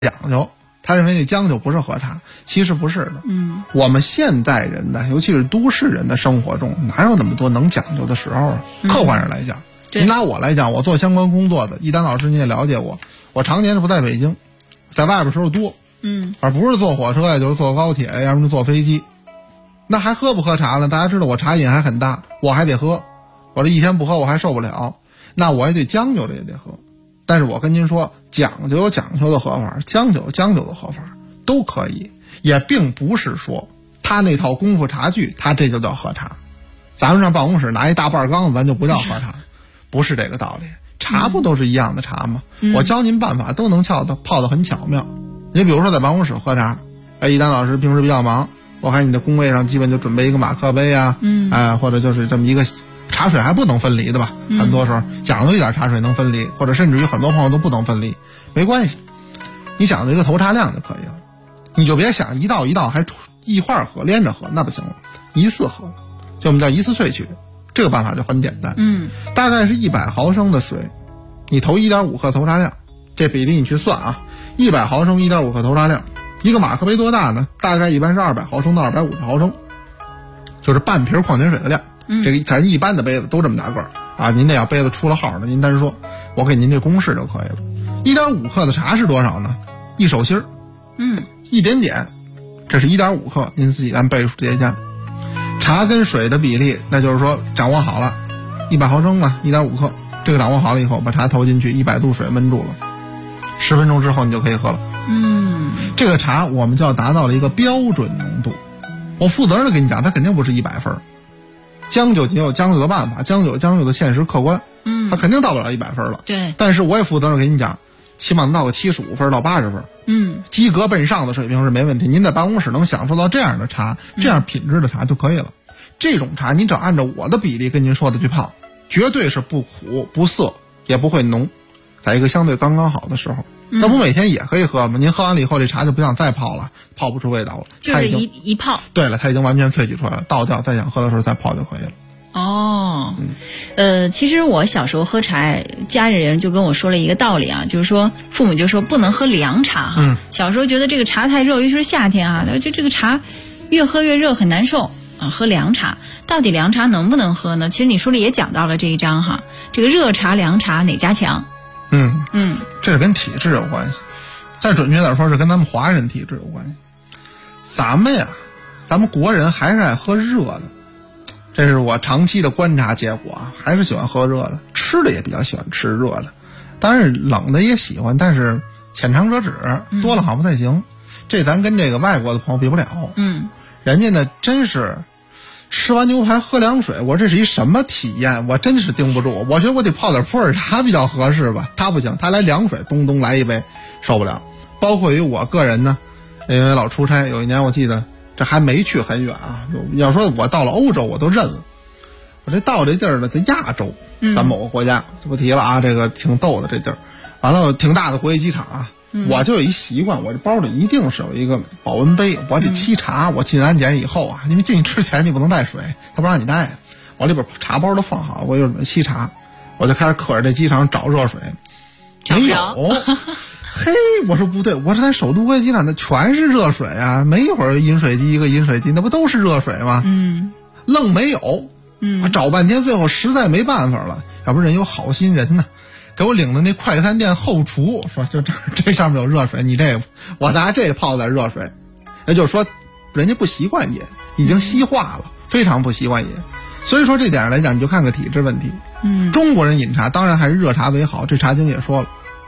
讲究，他认为那将就不是喝茶，其实不是的。我们现代人的，尤其是都市人的生活中，哪有那么多能讲究的时候啊？客观上来讲，你拿我来讲，我做相关工作的，一丹老师你也了解我常年是不在北京，在外边时候多，而不是坐火车呀，就是坐高铁，要么就坐飞机。那还喝不喝茶呢？大家知道我茶瘾还很大，我还得喝，我这一天不喝我还受不了，那我也得将就着也得喝。但是我跟您说，讲究有讲究的喝法，将就有将就的喝法，都可以，也并不是说他那套功夫茶具，他这就叫喝茶。咱们上办公室拿一大半缸子，咱就不叫喝茶，不是这个道理。茶不都是一样的茶吗？我教您办法都能泡得很巧妙。你比如说在办公室喝茶，一丹老师平时比较忙，我看你的工位上基本就准备一个马克杯啊，或者就是这么一个茶水还不能分离的吧，很多时候讲究一点茶水能分离，或者甚至于很多朋友都不能分离，没关系，你讲究一个投茶量就可以了。你就别想一道一道还一块儿喝连着喝，那不行了，一次喝，就我们叫一次萃取，这个办法就很简单。大概是100毫升的水，你投 1.5 克投茶量，这比例你去算啊，100毫升 1.5 克投茶量。一个马克杯多大呢？大概一般是200毫升到250毫升，就是半瓶矿泉水的量。这个咱一般的杯子都这么大个儿啊，您得要杯子出了号的，您单说，我给您这公式就可以了。1.5 克的茶是多少呢？一手心儿，一点点，这是1.5克，您自己按倍数叠加。茶跟水的比例，那就是说掌握好了，100毫升嘛，1.5克，这个掌握好了以后，把茶投进去，100度水焖住了，10分钟之后你就可以喝了。这个茶我们就要达到了一个标准浓度。我负责任的跟你讲，它肯定不是100分。将就也有将就的办法，将就有将就的现实客观，它肯定到不了100分了。 对， 但是我也负责任跟你讲，起码能到个75分到80分，及格奔上的水平是没问题。您在办公室能享受到这样的茶，这样品质的茶就可以了。这种茶您只要按照我的比例跟您说的去泡，绝对是不苦不涩也不会浓，在一个相对刚刚好的时候。那不每天也可以喝吗？您喝完了以后，这茶就不想再泡了，泡不出味道了， 就是一泡。 对了，它已经完全萃取出来了，倒掉，再想喝的时候再泡就可以了。 其实我小时候喝茶，家里人就跟我说了一个道理啊，就是说父母就说不能喝凉茶哈。小时候觉得这个茶太热，尤其是夏天啊，就这个茶越喝越热，很难受啊。喝凉茶，到底凉茶能不能喝呢？其实你书里也讲到了这一章哈，这个热茶凉茶哪家强？ 这是跟体质有关系，再准确点说是跟咱们华人体质有关系。咱们国人还是爱喝热的，这是我长期的观察结果啊，还是喜欢喝热的，吃的也比较喜欢吃热的，当然冷的也喜欢，但是浅尝辄止，多了好不太行。这咱跟这个外国的朋友比不了。人家呢真是吃完牛排喝凉水，我这是一什么体验？我真是盯不住，我觉得我得泡点普洱茶比较合适吧。他不行，他来凉水，咚咚来一杯，受不了。包括于我个人呢，因为老出差，有一年我记得这还没去很远啊，要说我到了欧洲我都认了。我这到这地儿呢，在亚洲，咱某个国家就不提了啊，这个挺逗的这地儿。完了挺大的国际机场啊，我就有一习惯，我这包里一定是有一个保温杯，我得沏茶。我进安检以后啊，因为进去之前你不能带水，他不让你带，我里边茶包都放好，我有沏茶，我就开始可着这机场找热水，没有。嘿，我说不对，我这在首都国际机场那全是热水啊，没一会儿饮水机一个饮水机，那不都是热水吗？愣没有。我找半天，最后实在没办法了，要不人有好心人呢，给我领到那快餐店后厨，说就这上面有热水，你这个我拿这泡点热水，也就是说人家不习惯饮，已经西化了，非常不习惯饮。所以说这点上来讲，你就看个体质问题。中国人饮茶当然还是热茶为好，这茶经也说了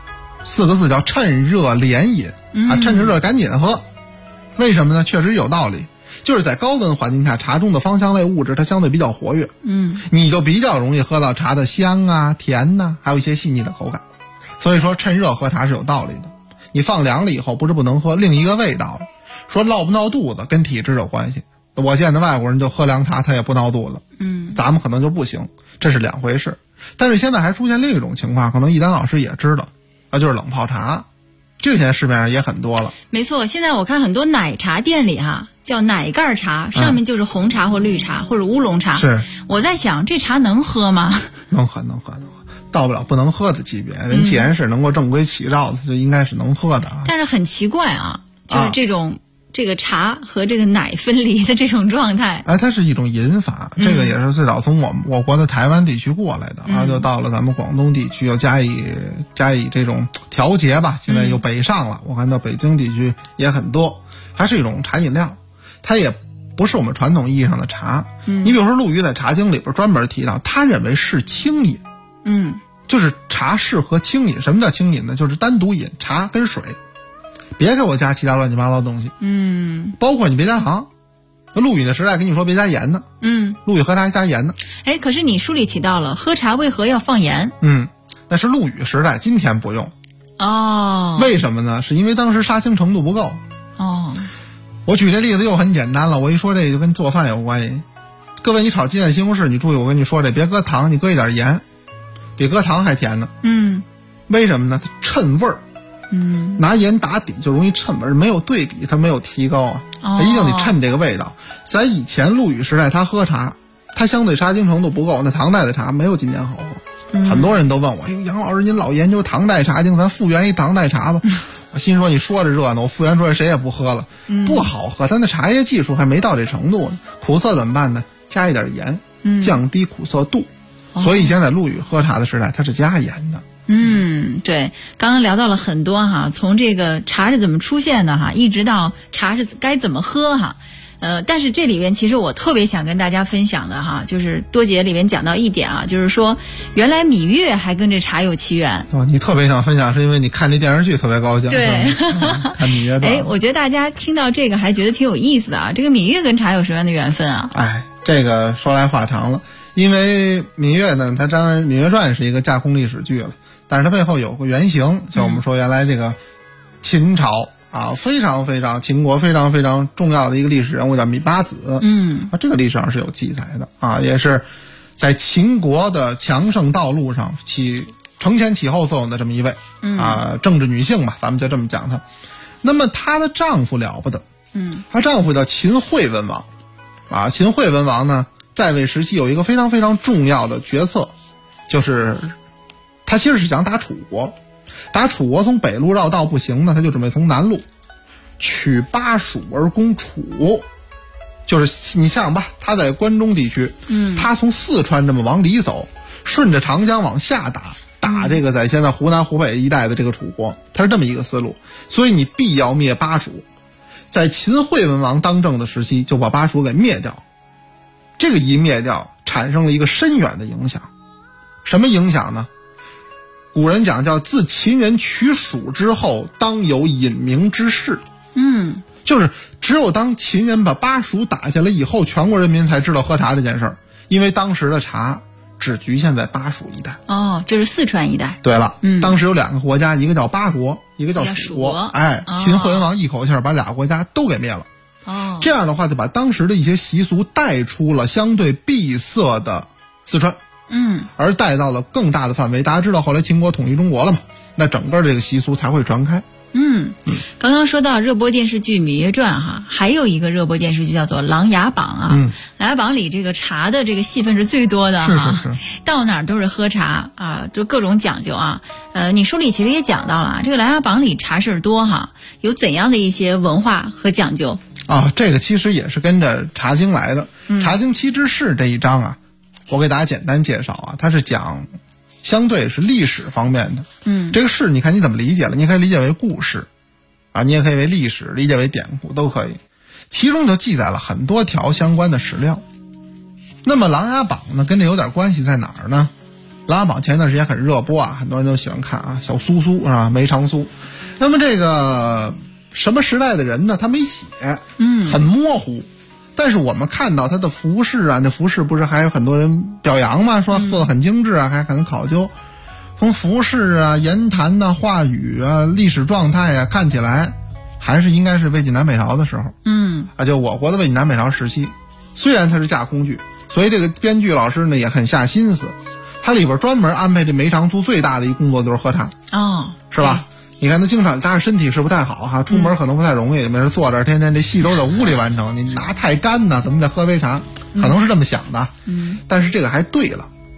4个字叫趁热连饮啊，趁着热赶紧喝。为什么呢？确实有道理，就是在高温环境下，茶中的芳香类物质它相对比较活跃，你就比较容易喝到茶的香啊、甜呐，还有一些细腻的口感。所以说趁热喝茶是有道理的。你放凉了以后不是不能喝，另一个味道了。说闹不闹肚子跟体质有关系。我见的外国人就喝凉茶他也不闹肚子，咱们可能就不行，这是两回事。但是现在还出现另一种情况，可能一丹老师也知道，就是冷泡茶，这现在市面上也很多了。 没错，现在我看很多奶茶店里叫奶盖茶，上面就是红茶或绿茶或者乌龙茶。 是， 我在想这茶能喝吗？ 能喝， 到不了不能喝的级别。人既然是能够正规起造的，就应该是能喝的啊。 但是很奇怪啊，就是这个茶和这个奶分离的这种状态。 它是一种饮法，这个也是最早从我国的台湾地区过来的，然后就到了咱们广东地区，又加以这种调节吧。现在又北上了，我看到北京地区也很多。它是一种茶饮料，它也不是我们传统意义上的茶。你比如说陆羽在《茶经》里边专门提到，他认为是清饮。就是茶适合清饮。什么叫清饮呢？就是单独饮茶跟水，别给我加其他乱七八糟的东西。包括你别加糖。陆羽的时代跟你说别加盐呢。陆羽喝茶还加盐呢。 哎，可是你书里提到了喝茶为何要放盐？ 那是陆羽时代，今天不用。为什么呢？是因为当时杀青程度不够。我举这例子又很简单了，我一说这就跟做饭有关系。各位，你炒鸡蛋西红柿，你注意我跟你说这，别搁糖，你搁一点盐，比搁糖还甜呢。为什么呢？它衬味儿。拿盐打底就容易衬味儿，没有对比它没有提高啊。它一定得衬这个味道。在以前陆羽时代，他喝茶，他相对杀青程度不够，那唐代的茶没有今天好喝。很多人都问我，杨老师您老研究唐代茶经，咱复原一唐代茶吧。我心说你说着热闹，我复原出来谁也不喝了。不好喝，咱的茶叶技术还没到这程度呢。苦涩怎么办呢？加一点盐，降低苦涩度。所以以前在陆羽喝茶的时代，它是加盐的。 对，刚刚聊到了很多哈，从这个茶是怎么出现的哈，一直到茶是该怎么喝哈。但是这里边其实我特别想跟大家分享的哈，就是多姐里面讲到一点啊，就是说原来芈月还跟这茶有奇缘。 你特别想分享是因为你看这电视剧特别高兴。 对， 看芈月传。 我觉得大家听到这个还觉得挺有意思的啊。这个芈月跟茶有什么样的缘分啊？ 这个说来话长了。因为芈月呢，它当然《芈月传》是一个架空历史剧了，但是它背后有个原型，像我们说原来这个秦朝非常非常秦国非常非常重要的一个历史人物叫芈八子。这个历史上是有记载的也是在秦国的强盛道路上承前启后作用的这么一位政治女性吧，咱们就这么讲她。那么她的丈夫了不得，她丈夫叫秦惠文王秦惠文王呢在位时期有一个非常非常重要的决策，就是他其实是想打楚国，从北路绕道不行呢，他就准备从南路取巴蜀而攻楚。就是你想吧，他在关中地区，他从四川这么往里走，顺着长江往下打这个在现在湖南湖北一带的这个楚国，他是这么一个思路。所以你必要灭巴蜀，在秦惠文王当政的时期就把巴蜀给灭掉。这个一灭掉，产生了一个深远的影响。什么影响呢？古人讲叫自秦人取蜀之后，当有隐名之事。就是只有当秦人把巴蜀打下来以后，全国人民才知道喝茶这件事儿，因为当时的茶只局限在巴蜀一带。 就是四川一带。 对了，当时有两个国家，一个叫巴国，一个叫蜀国。秦惠文王一口气把俩国家都给灭了。这样的话就把当时的一些习俗带出了相对闭塞的四川，而带到了更大的范围。大家知道后来秦国统一中国了嘛，那整个这个习俗才会传开。 刚刚说到热播电视剧《芈月传》哈，还有一个热播电视剧叫做《琅琊榜》琅琊榜里这个茶的这个戏份是最多的是到哪儿都是喝茶就各种讲究你书里其实也讲到了这个琅琊榜里茶事多有怎样的一些文化和讲究这个其实也是跟着《茶经》来的。茶经七之事这一章我给大家简单介绍它是讲相对是历史方面的。这个事你看你怎么理解了，你可以理解为故事你也可以为历史，理解为典故都可以。其中就记载了很多条相关的史料。那么《琅琊榜》呢，跟这有点关系在哪儿呢？《琅琊榜》前段时间很热播很多人都喜欢看小苏苏是吧？梅长苏。那么这个什么时代的人呢？他没写，很模糊。但是我们看到他的服饰那服饰不是还有很多人表扬吗？说做的很精致还很考究。从服饰言谈话语历史状态看起来还是应该是魏晋南北朝的时候。就我国的魏晋南北朝时期。虽然它是架空剧，所以这个编剧老师呢也很下心思。他里边专门安排这梅长苏最大的一工作就是喝茶。是吧？你看他经常，但是身体是不太好出门可能不太容易，没事坐这儿天天这戏都在屋里完成，你拿太干呢，怎么得喝杯茶？可能是这么想的。但是这个还对了，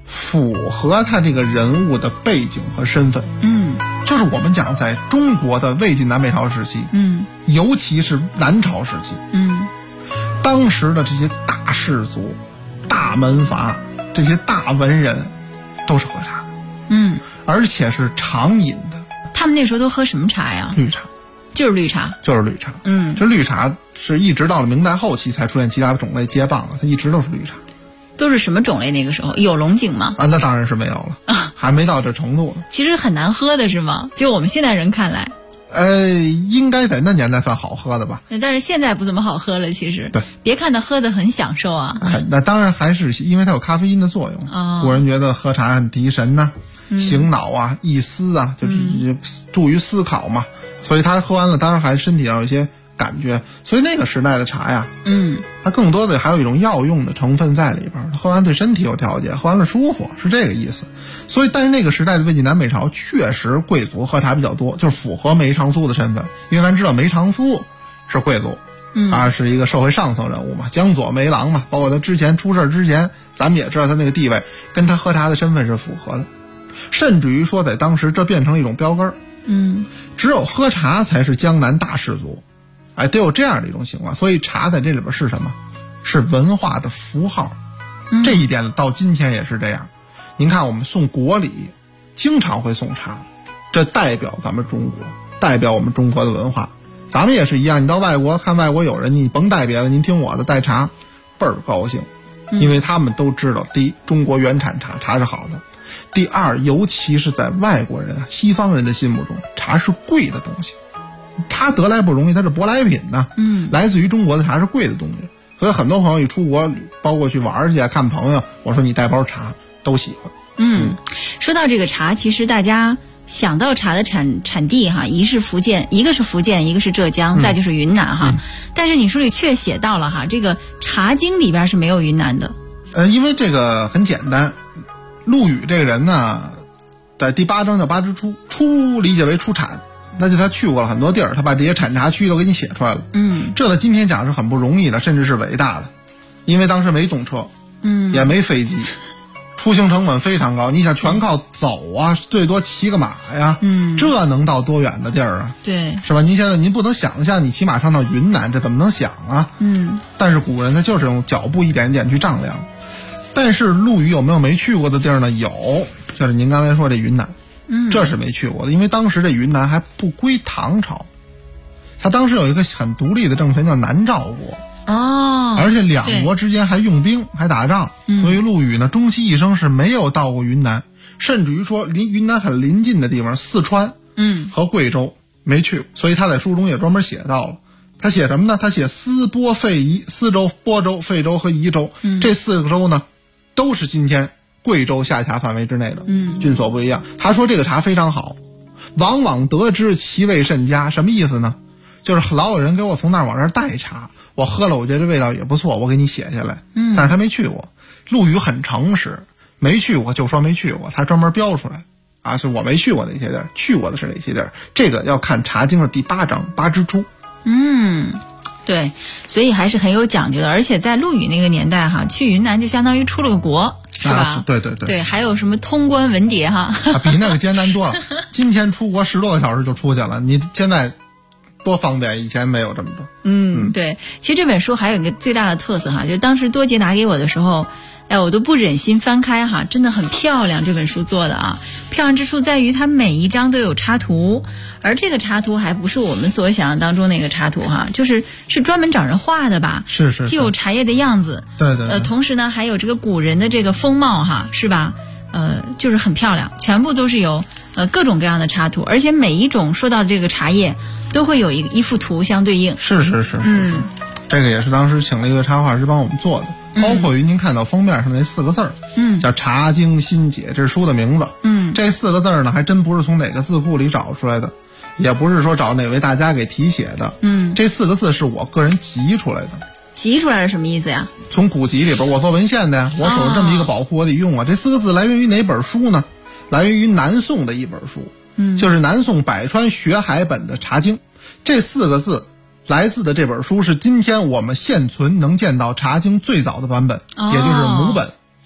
符合他这个人物的背景和身份。就是我们讲在中国的魏晋南北朝时期，尤其是南朝时期，当时的这些大士族、大门阀、这些大文人都是喝茶的，而且是常饮的。 他们那时候都喝什么茶呀？ 绿茶， 就是绿茶， 就是绿茶。这绿茶是一直到了明代后期才出现其他种类接棒的，它一直都是绿茶。 都是什么种类？那个时候有龙井吗？ 那当然是没有了，还没到这程度呢。 其实很难喝的是吗？就我们现代人看来， 应该在那年代算好喝的吧。 但是现在不怎么好喝了。其实， 对， 别看它喝的很享受啊。 那当然还是因为它有咖啡因的作用。古人觉得喝茶很提神呐，醒脑啊，益思啊，就是助于思考嘛。所以他喝完了，当然还身体上有一些感觉。所以那个时代的茶呀，它更多的还有一种药用的成分在里边，喝完对身体有调节，喝完了舒服，是这个意思。所以但是那个时代的魏晋南北朝确实贵族喝茶比较多，就是符合梅长苏的身份。因为咱知道梅长苏是贵族，是一个社会上层人物嘛，江左梅郎嘛，包括他之前出事之前，咱们也知道他那个地位跟他喝茶的身份是符合的，甚至于说在当时这变成了一种标杆。只有喝茶才是江南大士族，得有这样的一种情况。所以茶在这里边是什么？是文化的符号。这一点到今天也是这样。您看我们送国礼经常会送茶，这代表咱们中国，代表我们中国的文化。咱们也是一样，你到外国看外国友人，你甭带别的，您听我的，带茶倍儿高兴。因为他们都知道，第一，中国原产茶，茶是好的；第二，尤其是在外国人、西方人的心目中，茶是贵的东西，它得来不容易，它是舶来品呢。来自于中国的茶是贵的东西。所以很多朋友一出国，包括去玩去看朋友，我说你带包茶都喜欢。 说到这个茶，其实大家想到茶的产地哈，一个是福建，一个是浙江，再就是云南哈。但是你书里却写到了哈，这个《茶经》里边是没有云南的。 因为这个很简单，陆羽这个人呢，在第8章叫八之初，初理解为出产，那就他去过了很多地儿，他把这些产茶区都给你写出来了。这在今天讲是很不容易的，甚至是伟大的，因为当时没动车，也没飞机。出行成本非常高，你想全靠走啊，最多骑个马呀，这能到多远的地儿啊？ 对， 是吧？您现在您不能想象你骑马上到云南，这怎么能想啊？但是古人他就是用脚步一点一点去丈量。但是陆羽有没有没去过的地儿呢？有，就是您刚才说这云南，这是没去过的，因为当时这云南还不归唐朝，他当时有一个很独立的政权叫南诏国。而且两国之间还用兵还打仗，所以陆羽呢终其一生是没有到过云南，甚至于说离云南很临近的地方四川和贵州没去过。所以他在书中也专门写到了，他写什么呢？他写思波费夷，思州、播州、费州和夷州，这4个州呢都是今天贵州下辖范围之内的，郡所不一样。他说这个茶非常好，往往得知其味甚佳。什么意思呢？就是老有人给我从那儿往这儿带茶，我喝了我觉得这味道也不错，我给你写下来。但是他没去过。陆羽很诚实，没去过就说没去过，他专门标出来啊，就我没去过哪些地儿，去过的是哪些地儿。这个要看《茶经》的第8章八之初。 对，所以还是很有讲究的。而且在陆羽那个年代哈，去云南就相当于出了个国，是吧？对，还有什么通关文牒哈， 比那个艰难多了。今天出国10多个小时就出去了，你现在多方便，以前没有这么多。 对，其实这本书还有一个最大的特色哈，就是当时多杰拿给我的时候，我都不忍心翻开哈，真的很漂亮，这本书做的啊，漂亮之处在于它每一章都有插图，而这个插图还不是我们所想象当中那个插图哈，是专门找人画的吧？ 是， 既有茶叶的样子， 对， 同时呢还有这个古人的这个风貌哈，是吧？就是很漂亮，全部都是有各种各样的插图，而且每一种说到这个茶叶都会有一幅图相对应。 是，这个也是当时请了一个插画师帮我们做的。包括于您看到封面上那4个字儿，叫《茶经新解》，这是书的名字。这4个字儿呢，还真不是从哪个字库里找出来的，也不是说找哪位大家给题写的。这4个字是我个人集出来的。 集出来是什么意思呀？ 从古籍里边，我做文献的呀，我手上这么一个宝库，我得用啊。这4个字来源于哪本书呢？来源于南宋的一本书，就是南宋百川学海本的《茶经》。这4个字来自的这本书是今天我们现存能见到《茶经》最早的版本，也就是母本，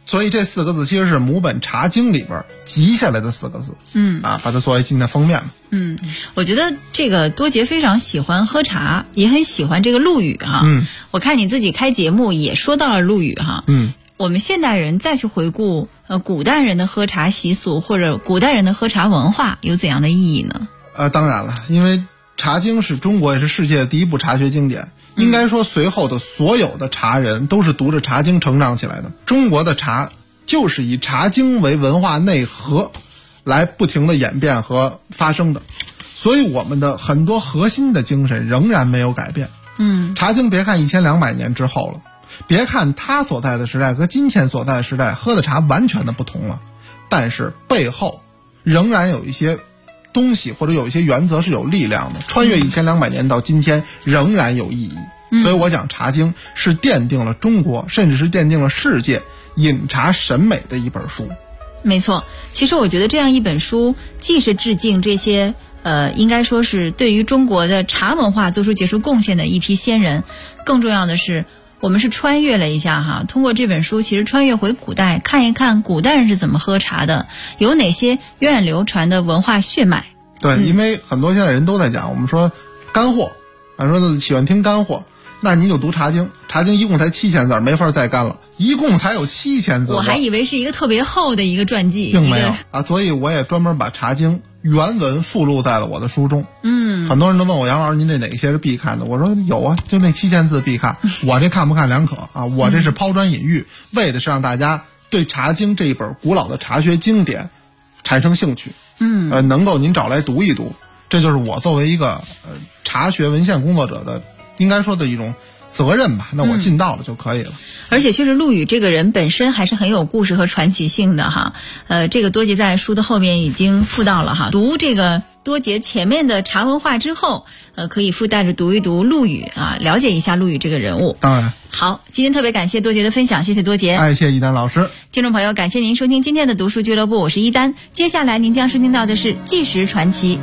所以这4个字其实是母本《茶经》里边集下来的4个字。把它作为今天封面。 我觉得这个多杰非常喜欢喝茶，也很喜欢这个陆羽哈。我看你自己开节目也说到了陆羽哈。我们现代人再去回顾古代人的喝茶习俗或者古代人的喝茶文化有怎样的意义呢？ 当然了，因为《茶经》是中国也是世界第一部茶学经典。应该说随后的所有的茶人都是读着《茶经》成长起来的。中国的茶就是以《茶经》为文化内核来不停的演变和发生的，所以我们的很多核心的精神仍然没有改变。《茶经》别看1200年之后了，别看它所在的时代和今天所在的时代喝的茶完全的不同了，但是背后仍然有一些东西或者有一些原则是有力量的，穿越1200年到今天仍然有意义。所以我讲《茶经》是奠定了中国甚至是奠定了世界饮茶审美的一本书。 没错，其实我觉得这样一本书既是致敬这些应该说是对于中国的茶文化做出杰出贡献的一批先人，更重要的是我们是穿越了一下哈，通过这本书其实穿越回古代，看一看古代人是怎么喝茶的，有哪些源远流传的文化血脉。 对，因为很多现在人都在讲，我们说干货，说喜欢听干货，那你就读《茶经》，《茶经》一共才7000字，没法再干了，一共才有7000字。 我还以为是一个特别厚的一个传记， 并没有啊，所以我也专门把《茶经》原文附录在了我的书中。很多人都问我，杨老师您这哪些是必看的？我说有啊，就那7000字必看。我这看不看两可啊，我这是抛砖引玉，为的是让大家对《茶经》这一本古老的茶学经典产生兴趣。能够您找来读一读，这就是我作为一个茶学文献工作者的应该说的一种责任吧，那我尽到了就可以了。 而且确实陆羽这个人本身还是很有故事和传奇性的哈。这个多杰在书的后面已经附到了哈，读这个多杰前面的茶文化之后，可以附带着读一读陆羽啊，了解一下陆羽这个人物。 当然。 好，今天特别感谢多杰的分享，谢谢多杰。 谢谢一丹老师。 听众朋友，感谢您收听今天的读书俱乐部，我是一丹。接下来您将收听到的是纪实传奇。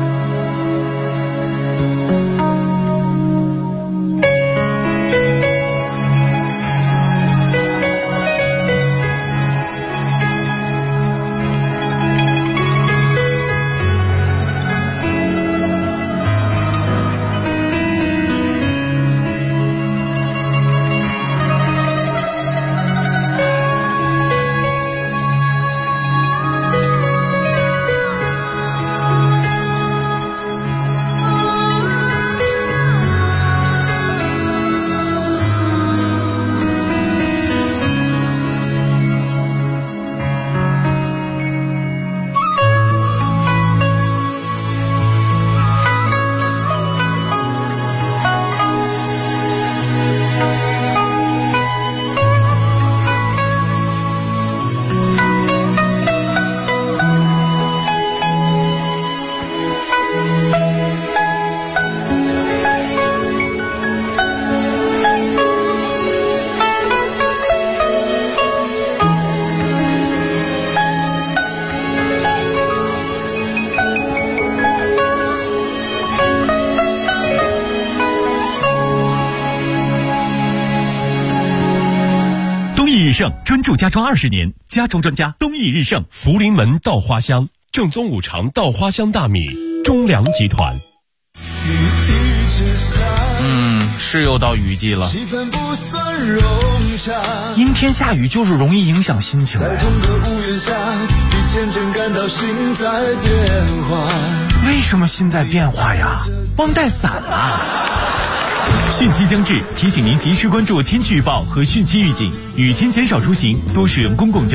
日盛专注家装20年，家装专家东益日盛。 福临门稻花香，正宗五常稻花香大米，中粮集团。 是又到雨季了， 阴天下雨就是容易影响心情。为什么心在变化呀？忘带伞啊！ 汛期将至，提醒您及时关注天气预报和汛期预警，雨天减少出行，多使用公共交通。